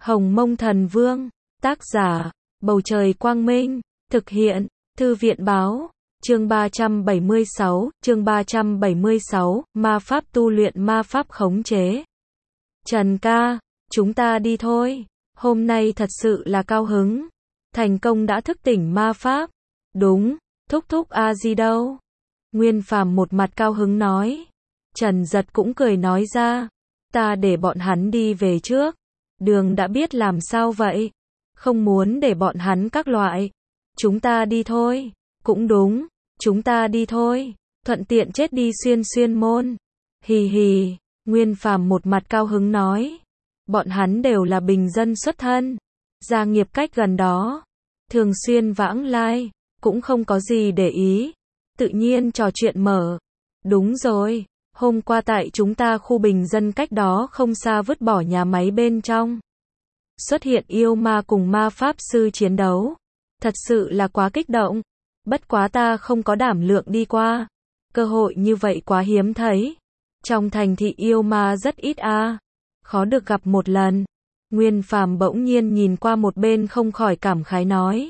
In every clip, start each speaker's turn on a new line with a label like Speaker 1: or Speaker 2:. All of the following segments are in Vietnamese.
Speaker 1: Hồng Mông Thần Vương, tác giả, Bầu Trời Quang Minh, thực hiện, Thư viện Báo, chương 376, ma pháp tu luyện ma pháp khống chế. Trần ca, chúng ta đi thôi, hôm nay thật sự là cao hứng, thành công đã thức tỉnh ma pháp. Đúng, thúc thúc a di đâu? Nguyên Phàm một mặt cao hứng nói. Trần Giật cũng cười nói ra, ta để bọn hắn đi về trước. Đường đã biết làm sao vậy? Không muốn để bọn hắn các loại. Chúng ta đi thôi. Cũng đúng, chúng ta đi thôi. Thuận tiện chết đi xuyên môn. Hì hì, Nguyên Phàm một mặt cao hứng nói. Bọn hắn đều là bình dân xuất thân. Gia nghiệp cách gần đó. Thường xuyên vãng lai, cũng không có gì để ý. Tự nhiên trò chuyện mở. Đúng rồi, hôm qua tại chúng ta khu bình dân cách đó không xa vứt bỏ nhà máy bên trong. Xuất hiện yêu ma cùng ma pháp sư chiến đấu. Thật sự là quá kích động. Bất quá ta không có đảm lượng đi qua. Cơ hội như vậy quá hiếm thấy. Trong thành thị yêu ma rất ít a, khó được gặp một lần. Nguyên Phàm bỗng nhiên nhìn qua một bên không khỏi cảm khái nói.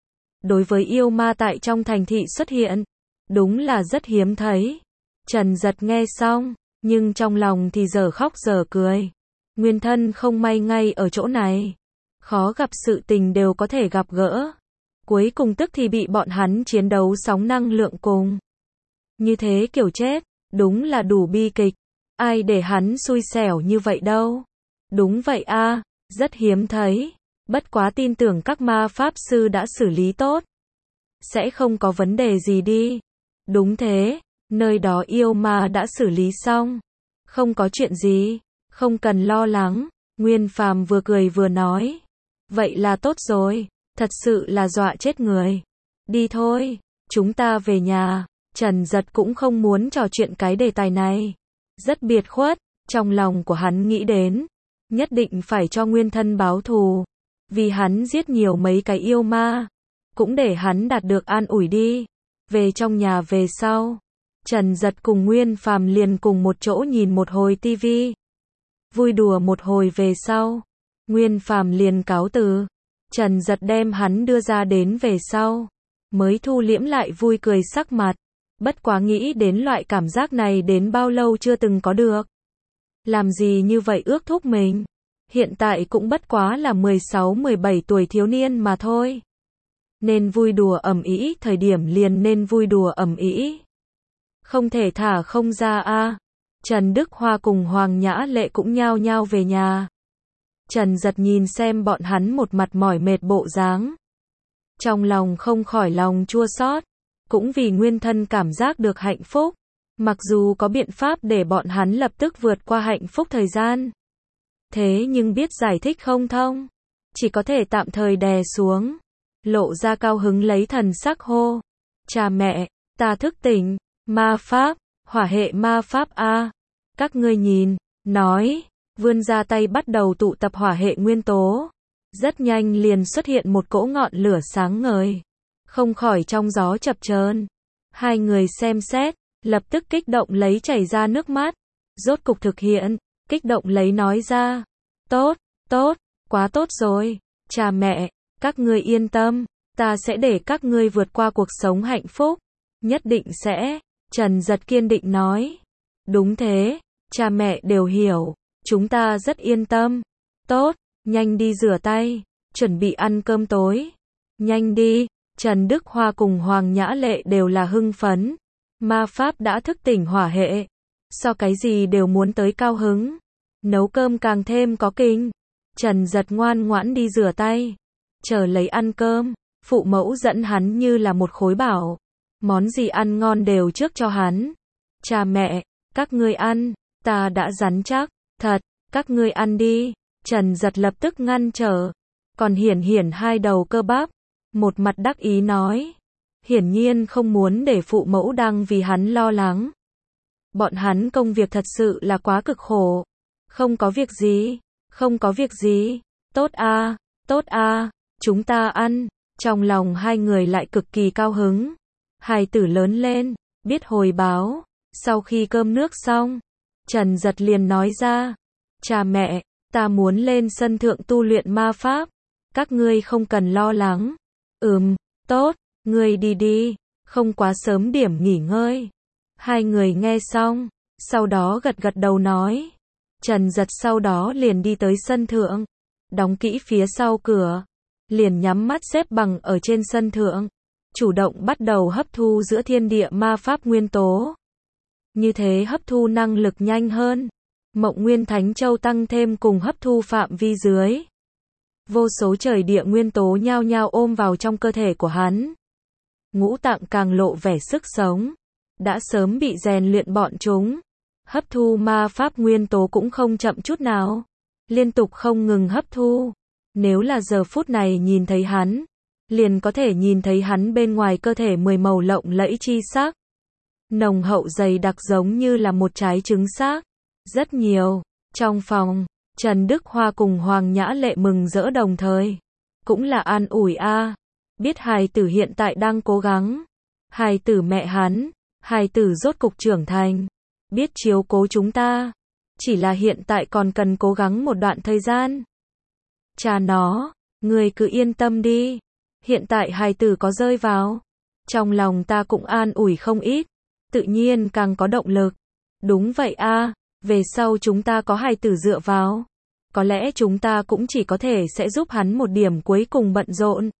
Speaker 1: Đối với yêu ma tại trong thành thị xuất hiện, đúng là rất hiếm thấy. Trần Giật nghe xong, nhưng trong lòng thì giờ khóc giờ cười. Nguyên thân không may ngay ở chỗ này. Khó gặp sự tình đều có thể gặp gỡ. Cuối cùng tức thì bị bọn hắn chiến đấu sóng năng lượng cùng. Như thế kiểu chết, đúng là đủ bi kịch. Ai để hắn xui xẻo như vậy đâu. Đúng vậy a, rất hiếm thấy. Bất quá tin tưởng các ma pháp sư đã xử lý tốt. Sẽ không có vấn đề gì đi. Đúng thế, nơi đó yêu ma đã xử lý xong. Không có chuyện gì, không cần lo lắng. Nguyên Phàm vừa cười vừa nói. Vậy là tốt rồi, thật sự là dọa chết người. Đi thôi, chúng ta về nhà. Trần Giật cũng không muốn trò chuyện cái đề tài này. Rất biệt khuất, trong lòng của hắn nghĩ đến. Nhất định phải cho nguyên thân báo thù. Vì hắn giết nhiều mấy cái yêu ma. Cũng để hắn đạt được an ủi đi. Về trong nhà về sau. Trần Giật cùng Nguyên Phàm liền cùng một chỗ nhìn một hồi tivi. Vui đùa một hồi về sau. Nguyên Phàm liền cáo từ. Trần Giật đem hắn đưa ra đến về sau. Mới thu liễm lại vui cười sắc mặt. Bất quá nghĩ đến loại cảm giác này đến bao lâu chưa từng có được. Làm gì như vậy ước thúc mình. Hiện tại cũng bất quá là 16-17 tuổi thiếu niên mà thôi. Nên vui đùa ầm ĩ, thời điểm liền nên vui đùa ầm ĩ. Không thể thả không ra a. Trần Đức Hoa cùng Hoàng Nhã Lệ cũng nhao nhao về nhà. Trần Giật nhìn xem bọn hắn một mặt mỏi mệt bộ dáng. Trong lòng không khỏi lòng chua xót. Cũng vì nguyên thân cảm giác được hạnh phúc. Mặc dù có biện pháp để bọn hắn lập tức vượt qua hạnh phúc thời gian. Thế nhưng biết giải thích không thông. Chỉ có thể tạm thời đè xuống. Lộ ra cao hứng lấy thần sắc hô. Cha mẹ, ta thức tỉnh, ma pháp, hỏa hệ ma pháp a. Các ngươi nhìn, nói, vươn ra tay bắt đầu tụ tập hỏa hệ nguyên tố. Rất nhanh liền xuất hiện một cỗ ngọn lửa sáng ngời. Không khỏi trong gió chập chờn. Hai người xem xét, lập tức kích động lấy chảy ra nước mắt. Rốt cục thực hiện, kích động lấy nói ra. Tốt, tốt, quá tốt rồi, cha mẹ, các ngươi yên tâm, ta sẽ để các ngươi vượt qua cuộc sống hạnh phúc. Nhất định sẽ, Trần Giật kiên định nói. Đúng thế, cha mẹ đều hiểu, chúng ta rất yên tâm. Tốt, nhanh đi rửa tay, chuẩn bị ăn cơm tối. Nhanh đi, Trần Đức Hoa cùng Hoàng Nhã Lệ đều là hưng phấn. Ma pháp đã thức tỉnh hỏa hệ. So cái gì đều muốn tới cao hứng. Nấu cơm càng thêm có kinh. Trần Giật ngoan ngoãn đi rửa tay. Chờ lấy ăn cơm. Phụ mẫu dẫn hắn như là một khối bảo. Món gì ăn ngon đều trước cho hắn. Cha mẹ, các ngươi ăn. Ta đã rắn chắc. Thật, các ngươi ăn đi. Trần Giật lập tức ngăn trở. Còn hiển hai đầu cơ bắp. Một mặt đắc ý nói. Hiển nhiên không muốn để phụ mẫu đang vì hắn lo lắng. Bọn hắn công việc thật sự là quá cực khổ. Không có việc gì, không có việc gì. Tốt a, chúng ta ăn. Trong lòng hai người lại cực kỳ cao hứng. Hài tử lớn lên, biết hồi báo. Sau khi cơm nước xong, Trần Giật liền nói ra. Cha mẹ, Ta muốn lên sân thượng tu luyện ma pháp. Các ngươi không cần lo lắng. Tốt, ngươi đi đi, không quá sớm điểm nghỉ ngơi. Hai người nghe xong, sau đó gật gật đầu nói. Trần Giật sau đó liền đi tới sân thượng, đóng kỹ phía sau cửa, liền nhắm mắt xếp bằng ở trên sân thượng, chủ động bắt đầu hấp thu giữa thiên địa ma pháp nguyên tố. Như thế hấp thu năng lực nhanh hơn. Mộng Nguyên Thánh Châu tăng thêm cùng hấp thu phạm vi dưới. Vô số trời địa nguyên tố nhao nhao ôm vào trong cơ thể của hắn. Ngũ tạng càng lộ vẻ sức sống. Đã sớm bị rèn luyện bọn chúng. Hấp thu ma pháp nguyên tố cũng không chậm chút nào. Liên tục không ngừng hấp thu. Nếu là giờ phút này nhìn thấy hắn, liền có thể nhìn thấy hắn bên ngoài cơ thể 10 màu lộng lẫy chi sắc. Nồng hậu dày đặc giống như là một trái trứng xác. Rất nhiều. Trong phòng, Trần Đức Hoa cùng Hoàng Nhã Lệ mừng rỡ đồng thời. Cũng là an ủi a. Biết hài tử hiện tại đang cố gắng. Hài tử mẹ hắn, hài tử rốt cục trưởng thành. Biết chiếu cố chúng ta. Chỉ là hiện tại còn cần cố gắng một đoạn thời gian. Cha nó, người cứ yên tâm đi. Hiện tại hài tử có rơi vào. Trong lòng ta cũng an ủi không ít. Tự nhiên càng có động lực. Đúng vậy a. Về sau chúng ta có hài tử dựa vào. Có lẽ chúng ta cũng chỉ có thể sẽ giúp hắn một điểm cuối cùng bận rộn.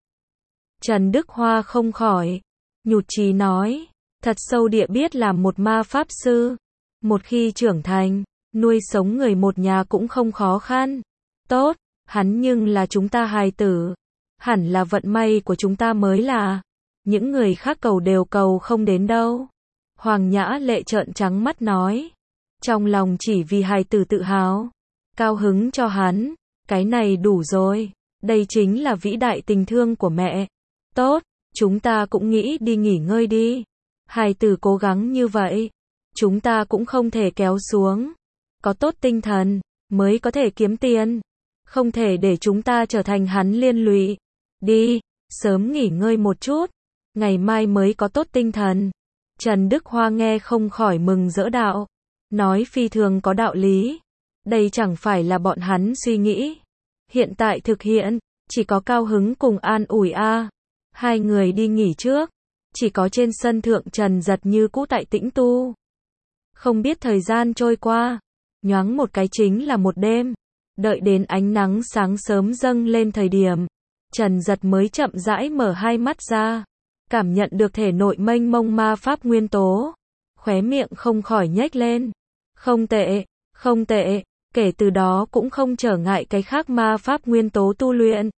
Speaker 1: Trần Đức Hoa không khỏi nhụt chí nói. Thật sâu địa biết làm một ma pháp sư. Một khi trưởng thành, nuôi sống người một nhà cũng không khó khăn. Tốt, hắn nhưng là chúng ta hài tử. Hẳn là vận may của chúng ta mới là. Những người khác cầu đều cầu không đến đâu. Hoàng Nhã Lệ trợn trắng mắt nói. Trong lòng chỉ vì hài tử tự hào. Cao hứng cho hắn. Cái này đủ rồi. Đây chính là vĩ đại tình thương của mẹ. Tốt, chúng ta cũng nghĩ đi nghỉ ngơi đi. Hài tử cố gắng như vậy. Chúng ta cũng không thể kéo xuống. Có tốt tinh thần, mới có thể kiếm tiền. Không thể để chúng ta trở thành hắn liên lụy. Đi, sớm nghỉ ngơi một chút. Ngày mai mới có tốt tinh thần. Trần Đức Hoa nghe không khỏi mừng rỡ đạo. Nói phi thường có đạo lý. Đây chẳng phải là bọn hắn suy nghĩ. Hiện tại thực hiện, chỉ có cao hứng cùng an ủi a. Hai người đi nghỉ trước. Chỉ có trên sân thượng Trần Giật như cũ tại tĩnh tu. Không biết thời gian trôi qua. Nhoáng một cái chính là một đêm. Đợi đến ánh nắng sáng sớm dâng lên thời điểm. Trần Giật mới chậm rãi mở hai mắt ra. Cảm nhận được thể nội mênh mông ma pháp nguyên tố. Khóe miệng không khỏi nhếch lên. Không tệ, không tệ. Kể từ đó cũng không trở ngại cái khác ma pháp nguyên tố tu luyện.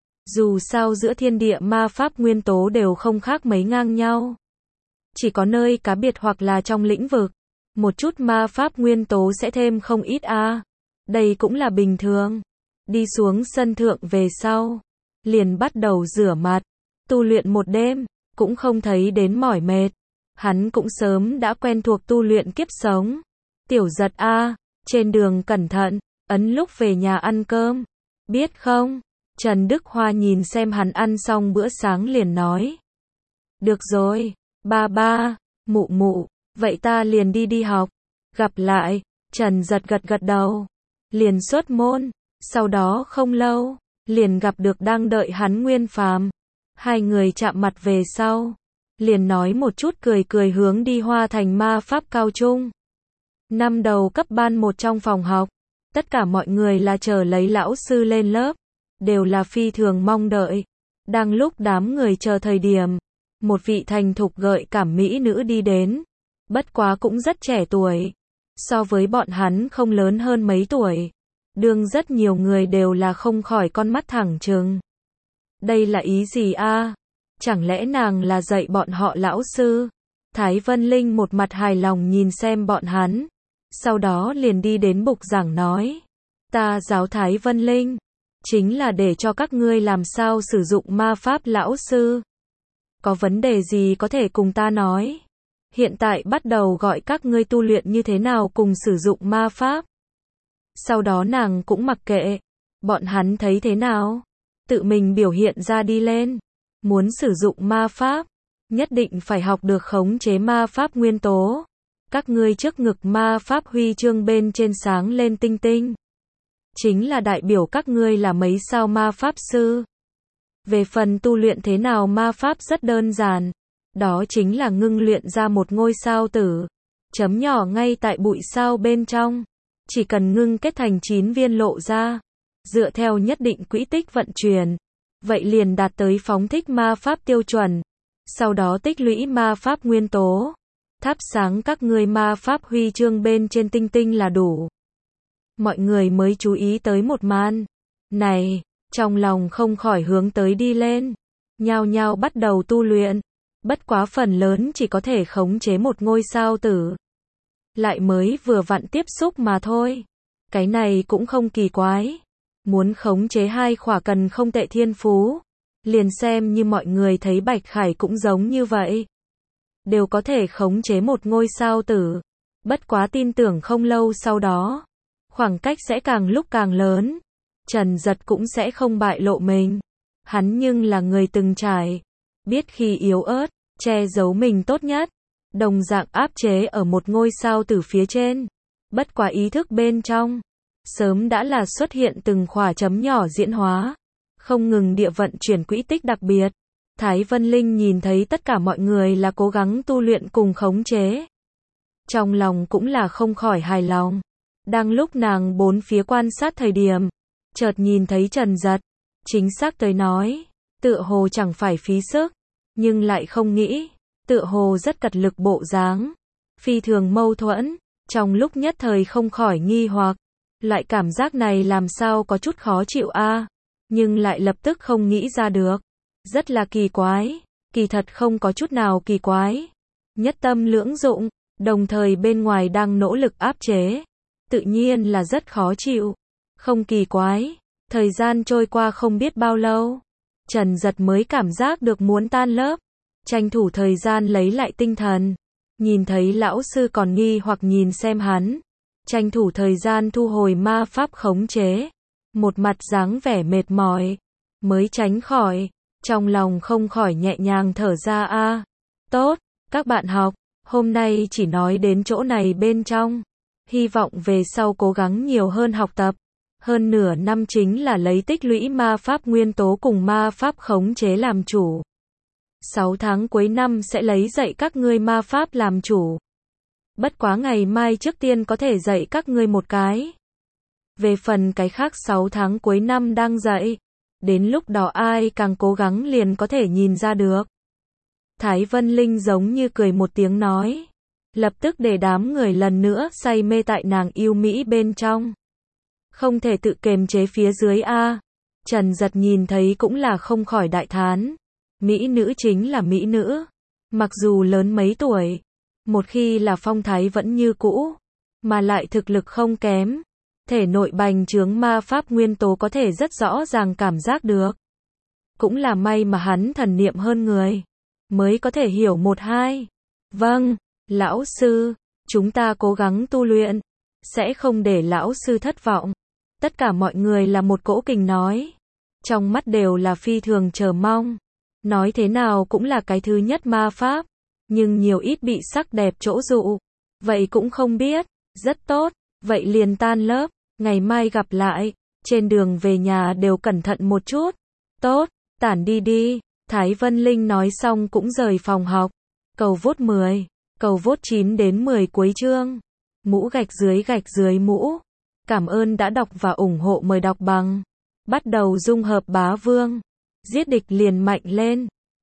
Speaker 1: Dù sao giữa thiên địa ma pháp nguyên tố đều không khác mấy ngang nhau. Chỉ có nơi cá biệt hoặc là trong lĩnh vực. Một chút ma pháp nguyên tố sẽ thêm không ít a. Đây cũng là bình thường. Đi xuống sân thượng về sau. Liền bắt đầu rửa mặt. Tu luyện một đêm. Cũng không thấy đến mỏi mệt. Hắn cũng sớm đã quen thuộc tu luyện kiếp sống. Tiểu Giật a, trên đường cẩn thận, ấn lúc về nhà ăn cơm. Biết không? Trần Đức Hoa nhìn xem hắn ăn xong bữa sáng liền nói. Được rồi, ba ba, mụ mụ, vậy ta liền đi học. Gặp lại. Trần Giật gật gật đầu. Liền xuất môn. Sau đó không lâu, liền gặp được đang đợi hắn Nguyên Phàm. Hai người chạm mặt về sau. Liền nói một chút cười cười hướng đi Hoa Thành ma pháp cao trung. Năm đầu cấp ban một trong phòng học. Tất cả mọi người là chờ lấy lão sư lên lớp. Đều là phi thường mong đợi. Đang lúc đám người chờ thời điểm. Một vị thành thục gợi cảm mỹ nữ đi đến. Bất quá cũng rất trẻ tuổi. So với bọn hắn không lớn hơn mấy tuổi. Đương rất nhiều người đều là không khỏi con mắt thẳng trừng. Đây là ý gì a? Chẳng lẽ nàng là dạy bọn họ lão sư? Thái Vân Linh một mặt hài lòng nhìn xem bọn hắn. Sau đó liền đi đến bục giảng nói. Ta giáo Thái Vân Linh. Chính là để cho các ngươi làm sao sử dụng ma pháp lão sư. Có vấn đề gì có thể cùng ta nói. Hiện tại bắt đầu gọi các ngươi tu luyện như thế nào cùng sử dụng ma pháp. Sau đó nàng cũng mặc kệ. Bọn hắn thấy thế nào. Tự mình biểu hiện ra đi lên. Muốn sử dụng ma pháp. Nhất định phải học được khống chế ma pháp nguyên tố. Các ngươi trước ngực ma pháp huy chương bên trên sáng lên tinh tinh. chính là đại biểu các ngươi là mấy sao ma pháp sư. Về phần tu luyện thế nào ma pháp rất đơn giản. Đó chính là ngưng luyện ra một ngôi sao tử. Chấm nhỏ ngay tại bụi sao bên trong. Chỉ cần ngưng kết thành 9 viên lộ ra. Dựa theo nhất định quỹ tích vận chuyển. Vậy liền đạt tới phóng thích ma pháp tiêu chuẩn. Sau đó tích lũy ma pháp nguyên tố. Thắp sáng các ngươi ma pháp huy chương bên trên tinh tinh là đủ. Mọi người mới chú ý tới một màn này, trong lòng không khỏi hướng tới đi lên. Nhao nhao bắt đầu tu luyện. Bất quá phần lớn chỉ có thể khống chế một ngôi sao tử. Lại mới vừa vặn tiếp xúc mà thôi. Cái này cũng không kỳ quái. Muốn khống chế 2 khỏa cần không tệ thiên phú. Liền xem như mọi người thấy Bạch Khải cũng giống như vậy. Đều có thể khống chế một ngôi sao tử. Bất quá tin tưởng không lâu sau đó. Khoảng cách sẽ càng lúc càng lớn. Trần Giật cũng sẽ không bại lộ mình. Hắn nhưng là người từng trải. Biết khi yếu ớt, che giấu mình tốt nhất. Đồng dạng áp chế ở một ngôi sao tử phía trên. Bất quá ý thức bên trong. Sớm đã là xuất hiện từng khỏa chấm nhỏ diễn hóa. Không ngừng địa vận chuyển quỹ tích đặc biệt. Thái Vân Linh nhìn thấy tất cả mọi người là cố gắng tu luyện cùng khống chế. Trong lòng cũng là không khỏi hài lòng. Đang lúc nàng bốn phía quan sát thời điểm. Chợt nhìn thấy Trần Giật. Chính xác tới nói. Tựa hồ chẳng phải phí sức. Nhưng lại không nghĩ. Tựa hồ rất cật lực bộ dáng. Phi thường mâu thuẫn. Trong lúc nhất thời không khỏi nghi hoặc. Loại cảm giác này làm sao có chút khó chịu a, nhưng lại lập tức không nghĩ ra được. Rất là kỳ quái. Kỳ thật không có chút nào kỳ quái. Nhất tâm lưỡng dụng. Đồng thời bên ngoài đang nỗ lực áp chế. Tự nhiên là rất khó chịu. Không kỳ quái. Thời gian trôi qua không biết bao lâu. Trần Giật mới cảm giác được muốn tan lớp. Tranh thủ thời gian lấy lại tinh thần. Nhìn thấy lão sư còn nghi hoặc nhìn xem hắn. Tranh thủ thời gian thu hồi ma pháp khống chế. Một mặt dáng vẻ mệt mỏi. Mới tránh khỏi. Trong lòng không khỏi nhẹ nhàng thở ra a. Tốt, các bạn học. Hôm nay chỉ nói đến chỗ này bên trong. Hy vọng về sau cố gắng nhiều hơn học tập. Hơn nửa năm chính là lấy tích lũy ma pháp nguyên tố cùng ma pháp khống chế làm chủ. 6 tháng cuối năm sẽ lấy dạy các ngươi ma pháp làm chủ. Bất quá ngày mai trước tiên có thể dạy các ngươi một cái. Về phần cái khác 6 tháng cuối năm đang dạy. Đến lúc đó ai càng cố gắng liền có thể nhìn ra được. Thái Vân Linh giống như cười một tiếng nói. Lập tức để đám người lần nữa say mê tại nàng yêu Mỹ bên trong. Không thể tự kềm chế phía dưới a. Trần Giật nhìn thấy cũng là không khỏi đại thán. Mỹ nữ chính là mỹ nữ. Mặc dù lớn mấy tuổi. Một khi là phong thái vẫn như cũ. Mà lại thực lực không kém. Thể nội bành trướng ma pháp nguyên tố có thể rất rõ ràng cảm giác được. Cũng là may mà hắn thần niệm hơn người. Mới có thể hiểu một hai. Vâng, lão sư. Chúng ta cố gắng tu luyện. Sẽ không để lão sư thất vọng. Tất cả mọi người là một cỗ kình nói. Trong mắt đều là phi thường chờ mong. Nói thế nào cũng là cái thứ nhất ma pháp. Nhưng nhiều ít bị sắc đẹp chỗ dụ. Vậy cũng không biết. Rất tốt. Vậy liền tan lớp. Ngày mai gặp lại. Trên đường về nhà đều cẩn thận một chút. Tốt. Tản đi đi. Thái Vân Linh nói xong cũng rời phòng học. Cầu vote 10. Cầu vote 9 đến 10 cuối chương. Mũ gạch dưới mũ. Cảm ơn đã đọc và ủng hộ, mời đọc bằng. Bắt đầu dung hợp bá vương. Giết địch liền mạnh lên.